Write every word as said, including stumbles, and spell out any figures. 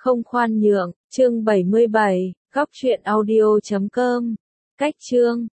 Không khoan nhượng, chương bảy mươi bảy, góc truyện audio chấm com. Cách chương